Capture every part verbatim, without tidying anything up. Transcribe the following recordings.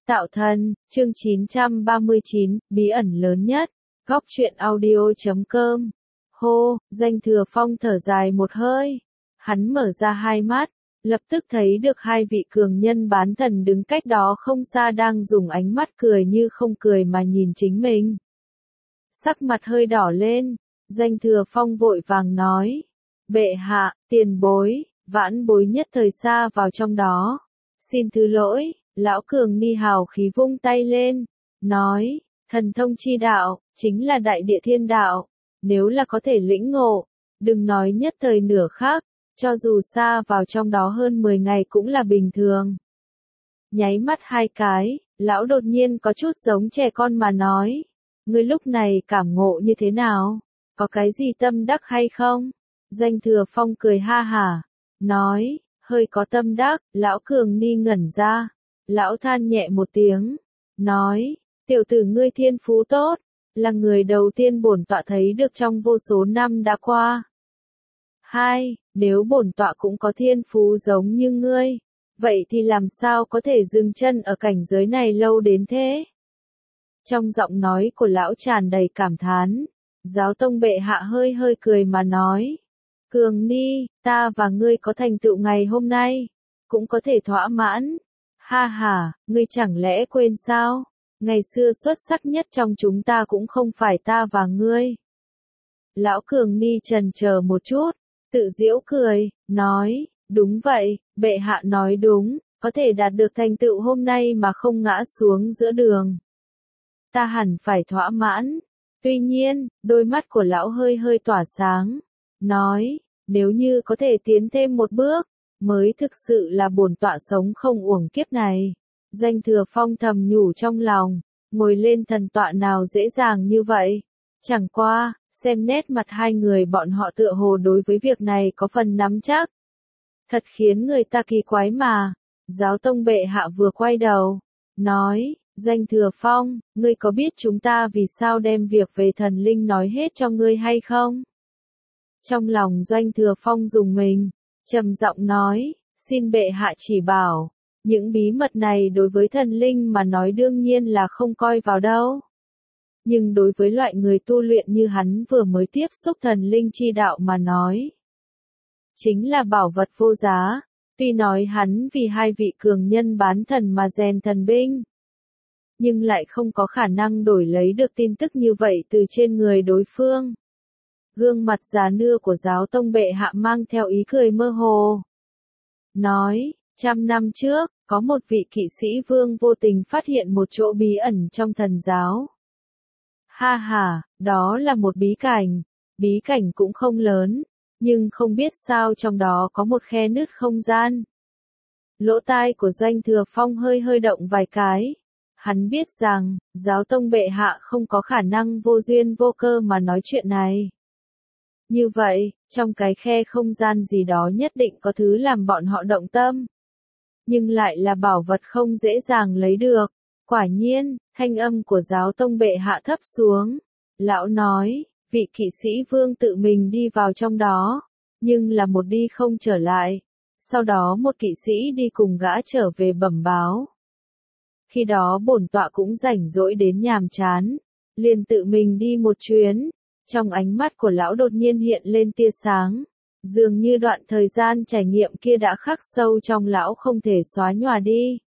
Tạo thần, chương chín trăm ba mươi chín, bí ẩn lớn nhất, góc truyện audio chấm com. Hô, Doanh Thừa Phong thở dài một hơi. Hắn mở ra hai mắt, lập tức thấy được hai vị cường nhân bán thần đứng cách đó không xa đang dùng ánh mắt cười như không cười mà nhìn chính mình. Sắc mặt hơi đỏ lên, Doanh Thừa Phong vội vàng nói. Bệ hạ, tiền bối, vãn bối nhất thời xa vào trong đó. Xin thứ lỗi. Lão cường ni hào khí vung tay lên, nói, thần thông chi đạo, chính là đại địa thiên đạo, nếu là có thể lĩnh ngộ, đừng nói nhất thời nửa khắc, cho dù xa vào trong đó hơn mười ngày cũng là bình thường. Nháy mắt hai cái, lão đột nhiên có chút giống trẻ con mà nói, ngươi lúc này cảm ngộ như thế nào, có cái gì tâm đắc hay không? Doanh Thừa Phong cười ha hả, nói, hơi có tâm đắc, lão cường ni ngẩn ra. Lão than nhẹ một tiếng, nói, tiểu tử ngươi thiên phú tốt, là người đầu tiên bổn tọa thấy được trong vô số năm đã qua. Hai, nếu bổn tọa cũng có thiên phú giống như ngươi, vậy thì làm sao có thể dừng chân ở cảnh giới này lâu đến thế? Trong giọng nói của lão tràn đầy cảm thán, giáo tông bệ hạ hơi hơi cười mà nói, Cường ni, ta và ngươi có thành tựu ngày hôm nay, cũng có thể thỏa mãn. Ha ha, ngươi chẳng lẽ quên sao? Ngày xưa xuất sắc nhất trong chúng ta cũng không phải ta và ngươi. Lão Cường ni trần chờ một chút, tự giễu cười, nói, đúng vậy, bệ hạ nói đúng, có thể đạt được thành tựu hôm nay mà không ngã xuống giữa đường. Ta hẳn phải thỏa mãn. Tuy nhiên, đôi mắt của lão hơi hơi tỏa sáng, nói, nếu như có thể tiến thêm một bước, mới thực sự là bổn tọa sống không uổng kiếp này. Doanh Thừa Phong thầm nhủ trong lòng, ngồi lên thần tọa nào dễ dàng như vậy. Chẳng qua, xem nét mặt hai người bọn họ tựa hồ đối với việc này có phần nắm chắc. Thật khiến người ta kỳ quái mà. Giáo tông bệ hạ vừa quay đầu, nói, Doanh Thừa Phong, ngươi có biết chúng ta vì sao đem việc về thần linh nói hết cho ngươi hay không? Trong lòng Doanh Thừa Phong dùng mình, trầm giọng nói, xin bệ hạ chỉ bảo, những bí mật này đối với thần linh mà nói đương nhiên là không coi vào đâu. Nhưng đối với loại người tu luyện như hắn vừa mới tiếp xúc thần linh chi đạo mà nói, chính là bảo vật vô giá. Tuy nói hắn vì hai vị cường nhân bán thần mà rèn thần binh, nhưng lại không có khả năng đổi lấy được tin tức như vậy từ trên người đối phương. Gương mặt già nua của giáo tông bệ hạ mang theo ý cười mơ hồ. Nói, trăm năm trước, có một vị kỵ sĩ vương vô tình phát hiện một chỗ bí ẩn trong thần giáo. Ha ha, đó là một bí cảnh. Bí cảnh cũng không lớn, nhưng không biết sao trong đó có một khe nứt không gian. Lỗ tai của Doanh Thừa Phong hơi hơi động vài cái. Hắn biết rằng, giáo tông bệ hạ không có khả năng vô duyên vô cơ mà nói chuyện này. Như vậy, trong cái khe không gian gì đó nhất định có thứ làm bọn họ động tâm. Nhưng lại là bảo vật không dễ dàng lấy được. Quả nhiên, thanh âm của giáo tông bệ hạ thấp xuống. Lão nói, vị kỵ sĩ vương tự mình đi vào trong đó, nhưng là một đi không trở lại. Sau đó một kỵ sĩ đi cùng gã trở về bẩm báo. Khi đó bổn tọa cũng rảnh rỗi đến nhàm chán, liền tự mình đi một chuyến. Trong ánh mắt của lão đột nhiên hiện lên tia sáng, dường như đoạn thời gian trải nghiệm kia đã khắc sâu trong lão không thể xóa nhòa đi.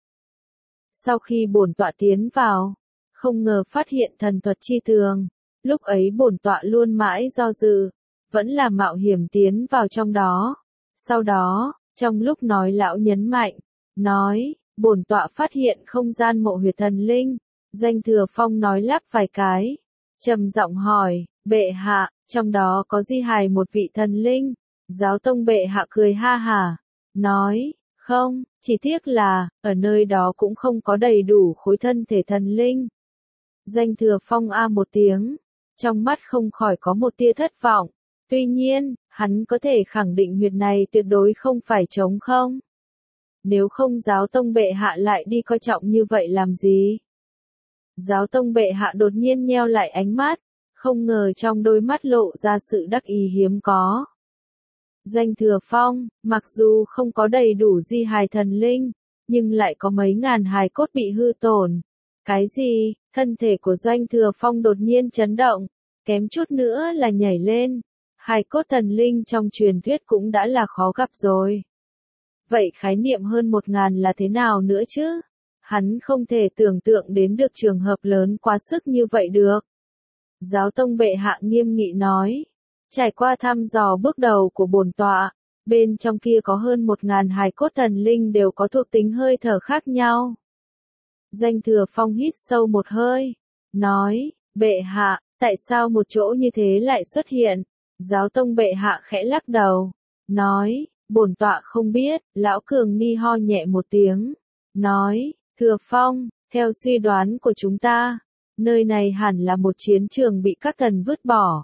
Sau khi bổn tọa tiến vào, không ngờ phát hiện thần thuật chi tường, lúc ấy bổn tọa luôn mãi do dự, vẫn là mạo hiểm tiến vào trong đó. Sau đó, trong lúc nói lão nhấn mạnh, nói, bổn tọa phát hiện không gian mộ huyệt thần linh. Doanh Thừa Phong nói lắp vài cái, trầm giọng hỏi, bệ hạ, trong đó có di hài một vị thần linh? Giáo tông bệ hạ cười ha hả, nói, không, chỉ tiếc là, ở nơi đó cũng không có đầy đủ khối thân thể thần linh. Doanh Thừa Phong a một tiếng, trong mắt không khỏi có một tia thất vọng. Tuy nhiên, hắn có thể khẳng định huyệt này tuyệt đối không phải trống không. Nếu không giáo tông bệ hạ lại đi coi trọng như vậy làm gì? Giáo tông bệ hạ đột nhiên nheo lại ánh mắt, không ngờ trong đôi mắt lộ ra sự đắc ý hiếm có. Doanh Thừa Phong, mặc dù không có đầy đủ di hài thần linh, nhưng lại có mấy ngàn hài cốt bị hư tổn. Cái gì? Thân thể của Doanh Thừa Phong đột nhiên chấn động, kém chút nữa là nhảy lên. Hài cốt thần linh trong truyền thuyết cũng đã là khó gặp rồi. Vậy khái niệm hơn một ngàn là thế nào nữa chứ? Hắn không thể tưởng tượng đến được trường hợp lớn quá sức như vậy được. Giáo tông bệ hạ nghiêm nghị nói. Trải qua thăm dò bước đầu của bổn tọa, bên trong kia có hơn một ngàn hài cốt thần linh đều có thuộc tính hơi thở khác nhau. Doanh Thừa Phong hít sâu một hơi, nói, bệ hạ, tại sao một chỗ như thế lại xuất hiện? Giáo tông bệ hạ khẽ lắc đầu, nói, bổn tọa không biết. Lão Cường Ni ho nhẹ một tiếng, nói, Thừa Phong, theo suy đoán của chúng ta, nơi này hẳn là một chiến trường bị các thần vứt bỏ.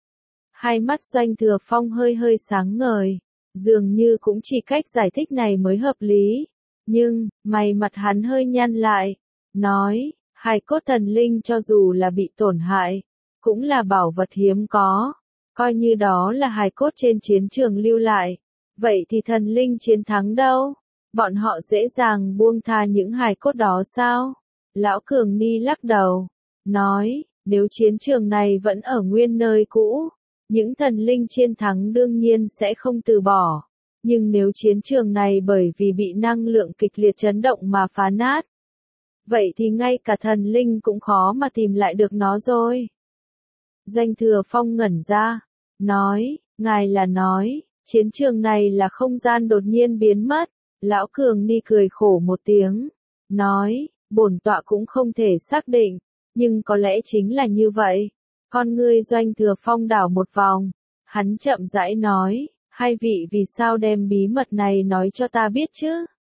Hai mắt Doanh Thừa Phong hơi hơi sáng ngời, dường như cũng chỉ cách giải thích này mới hợp lý. Nhưng, mày mặt hắn hơi nhăn lại, nói, hài cốt thần linh cho dù là bị tổn hại, cũng là bảo vật hiếm có, coi như đó là hài cốt trên chiến trường lưu lại. Vậy thì thần linh chiến thắng đâu? Bọn họ dễ dàng buông tha những hài cốt đó sao? Lão Cường Ni lắc đầu, nói, nếu chiến trường này vẫn ở nguyên nơi cũ, những thần linh chiến thắng đương nhiên sẽ không từ bỏ. Nhưng nếu chiến trường này bởi vì bị năng lượng kịch liệt chấn động mà phá nát, vậy thì ngay cả thần linh cũng khó mà tìm lại được nó rồi. Doanh Thừa Phong ngẩn ra, nói, ngài là nói, chiến trường này là không gian đột nhiên biến mất. Lão Cường Ni cười khổ một tiếng, nói, bổn tọa cũng không thể xác định, nhưng có lẽ chính là như vậy. Con ngươi Doanh Thừa Phong đảo một vòng, hắn chậm rãi nói, hai vị vì sao đem bí mật này nói cho ta biết chứ?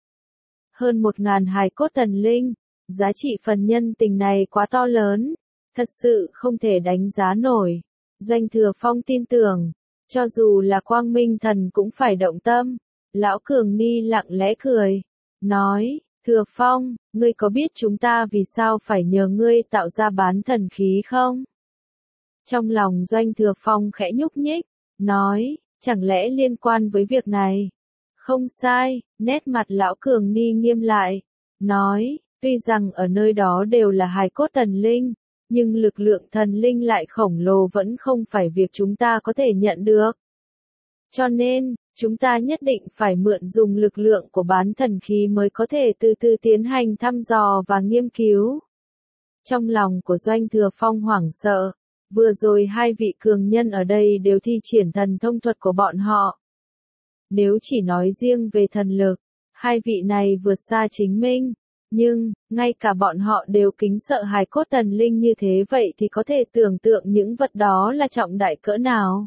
Hơn một ngàn hài cốt thần linh, giá trị phần nhân tình này quá to lớn, thật sự không thể đánh giá nổi. Doanh Thừa Phong tin tưởng, cho dù là Quang Minh Thần cũng phải động tâm. Lão Cường Ni lặng lẽ cười, nói, Thừa Phong, ngươi có biết chúng ta vì sao phải nhờ ngươi tạo ra bán thần khí không? Trong lòng Doanh Thừa Phong khẽ nhúc nhích, nói, chẳng lẽ liên quan với việc này? Không sai, nét mặt Lão Cường Ni nghiêm lại, nói, tuy rằng ở nơi đó đều là hài cốt thần linh, nhưng lực lượng thần linh lại khổng lồ vẫn không phải việc chúng ta có thể nhận được. Cho nên, chúng ta nhất định phải mượn dùng lực lượng của bán thần khí mới có thể từ từ tiến hành thăm dò và nghiên cứu. Trong lòng của Doanh Thừa Phong hoảng sợ, vừa rồi hai vị cường nhân ở đây đều thi triển thần thông thuật của bọn họ. Nếu chỉ nói riêng về thần lực, hai vị này vượt xa chính minh, nhưng, ngay cả bọn họ đều kính sợ hài cốt thần linh như thế vậy thì có thể tưởng tượng những vật đó là trọng đại cỡ nào.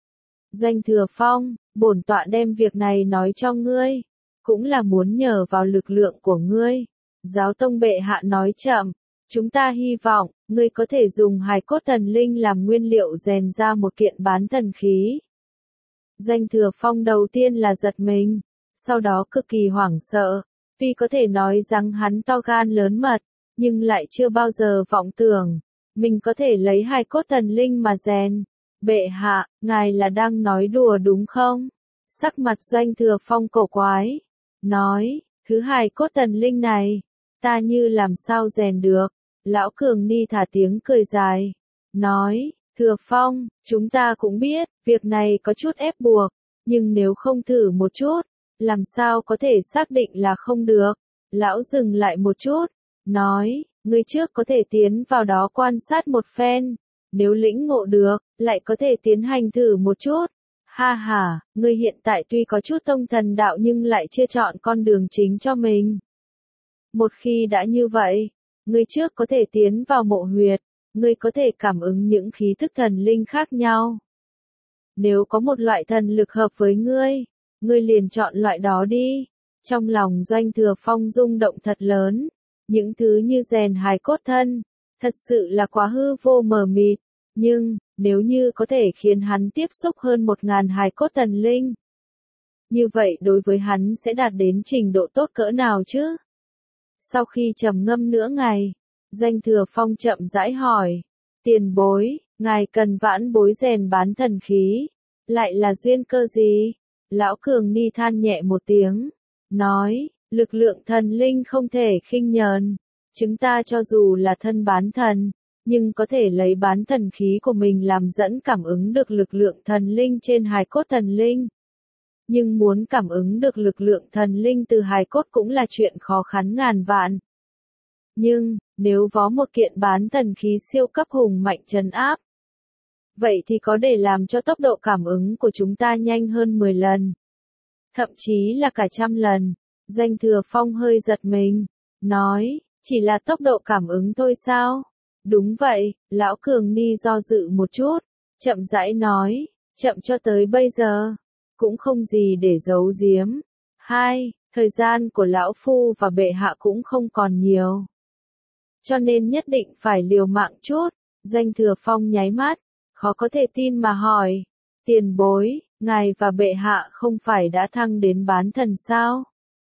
Doanh Thừa Phong, bổn tọa đem việc này nói cho ngươi, cũng là muốn nhờ vào lực lượng của ngươi. Giáo tông bệ hạ nói chậm, chúng ta hy vọng, ngươi có thể dùng hài cốt thần linh làm nguyên liệu rèn ra một kiện bán thần khí. Doanh Thừa Phong đầu tiên là giật mình, sau đó cực kỳ hoảng sợ, tuy có thể nói rằng hắn to gan lớn mật, nhưng lại chưa bao giờ vọng tưởng, mình có thể lấy hài cốt thần linh mà rèn. Bệ hạ, ngài là đang nói đùa đúng không? Sắc mặt Doanh Thừa Phong cổ quái, nói, thứ hài cốt thần linh này, ta như làm sao rèn được? Lão Cường Ni thả tiếng cười dài, nói, Thừa Phong, chúng ta cũng biết, việc này có chút ép buộc, nhưng nếu không thử một chút, làm sao có thể xác định là không được? Lão dừng lại một chút, nói, ngươi trước có thể tiến vào đó quan sát một phen. Nếu lĩnh ngộ được, lại có thể tiến hành thử một chút. Ha ha, ngươi hiện tại tuy có chút tông thần đạo nhưng lại chưa chọn con đường chính cho mình. Một khi đã như vậy, ngươi trước có thể tiến vào mộ huyệt, ngươi có thể cảm ứng những khí thức thần linh khác nhau. Nếu có một loại thần lực hợp với ngươi, ngươi liền chọn loại đó đi. Trong lòng Doanh Thừa Phong rung động thật lớn, những thứ như rèn hài cốt thân, thật sự là quá hư vô mờ mịt, nhưng, nếu như có thể khiến hắn tiếp xúc hơn một ngàn hài cốt thần linh, như vậy đối với hắn sẽ đạt đến trình độ tốt cỡ nào chứ? Sau khi trầm ngâm nửa ngày, Doanh Thừa Phong chậm rãi hỏi, tiền bối, ngài cần vãn bối rèn bán thần khí, lại là duyên cơ gì? Lão Cường Ni than nhẹ một tiếng, nói, Lực lượng thần linh không thể khinh nhờn. Chúng ta cho dù là thân bán thần, nhưng có thể lấy bán thần khí của mình làm dẫn cảm ứng được lực lượng thần linh trên hài cốt thần linh. Nhưng muốn cảm ứng được lực lượng thần linh từ hài cốt cũng là chuyện khó khăn ngàn vạn. Nhưng, nếu có một kiện bán thần khí siêu cấp hùng mạnh trấn áp, vậy thì có để làm cho tốc độ cảm ứng của chúng ta nhanh hơn mười lần. Thậm chí là cả trăm lần. Doanh Thừa Phong hơi giật mình, nói, chỉ là tốc độ cảm ứng thôi sao? Đúng vậy, Lão Cường Ni do dự một chút, chậm rãi nói, chậm cho tới bây giờ, cũng không gì để giấu giếm. Hai, thời gian của Lão Phu và bệ hạ cũng không còn nhiều. Cho nên nhất định phải liều mạng chút. Doanh Thừa Phong nháy mắt, khó có thể tin mà hỏi, tiền bối, ngài và bệ hạ không phải đã thăng đến bán thần sao?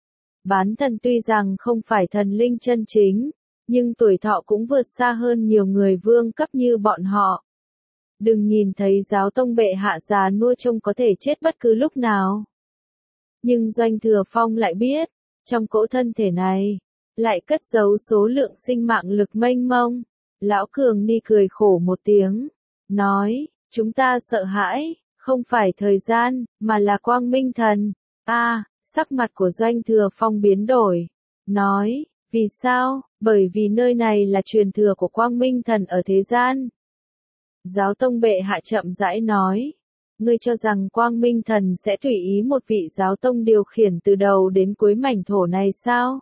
Bán thần tuy rằng không phải thần linh chân chính, nhưng tuổi thọ cũng vượt xa hơn nhiều người vương cấp như bọn họ. Đừng nhìn thấy giáo tông bệ hạ già nua trông có thể chết bất cứ lúc nào. Nhưng Doanh Thừa Phong lại biết, trong cỗ thân thể này, lại cất giấu số lượng sinh mạng lực mênh mông. Lão Cường Ni cười khổ một tiếng, nói, chúng ta sợ hãi, không phải thời gian, mà là quang minh thần. A, à, sắc mặt của Doanh Thừa Phong biến đổi, nói, vì sao? Bởi vì nơi này là truyền thừa của quang minh thần ở thế gian. Giáo tông bệ hạ chậm rãi nói, ngươi cho rằng quang minh thần sẽ tùy ý một vị giáo tông điều khiển từ đầu đến cuối mảnh thổ này sao?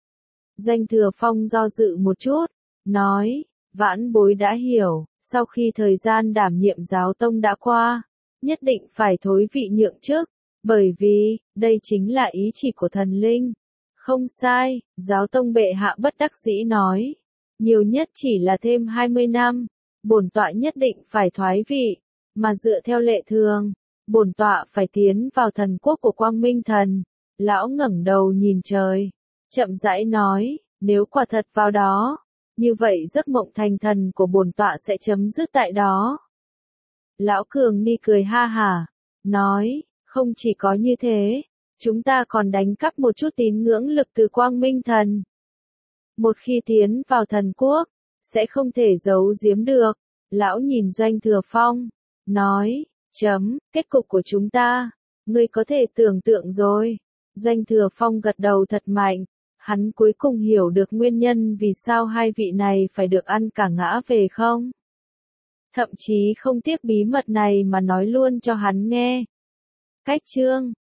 Doanh Thừa Phong do dự một chút, nói, vãn bối đã hiểu, sau khi thời gian đảm nhiệm giáo tông đã qua, nhất định phải thối vị nhượng chức, bởi vì, đây chính là ý chỉ của thần linh. Không sai, giáo tông bệ hạ bất đắc dĩ nói, nhiều nhất chỉ là thêm hai mươi năm, bổn tọa nhất định phải thoái vị, mà dựa theo lệ thường, bổn tọa phải tiến vào thần quốc của quang minh thần. Lão ngẩng đầu nhìn trời, chậm rãi nói, nếu quả thật vào đó, như vậy giấc mộng thành thần của bổn tọa sẽ chấm dứt tại đó. Lão Cường Ni cười ha hả, nói, không chỉ có như thế, chúng ta còn đánh cắp một chút tín ngưỡng lực từ quang minh thần. Một khi tiến vào thần quốc, sẽ không thể giấu giếm được. Lão nhìn Doanh Thừa Phong, nói, chấm, kết cục của chúng ta, ngươi có thể tưởng tượng rồi. Doanh Thừa Phong gật đầu thật mạnh, hắn cuối cùng hiểu được nguyên nhân vì sao hai vị này phải được ăn cả ngã về không. Thậm chí không tiếc bí mật này mà nói luôn cho hắn nghe. Cách chương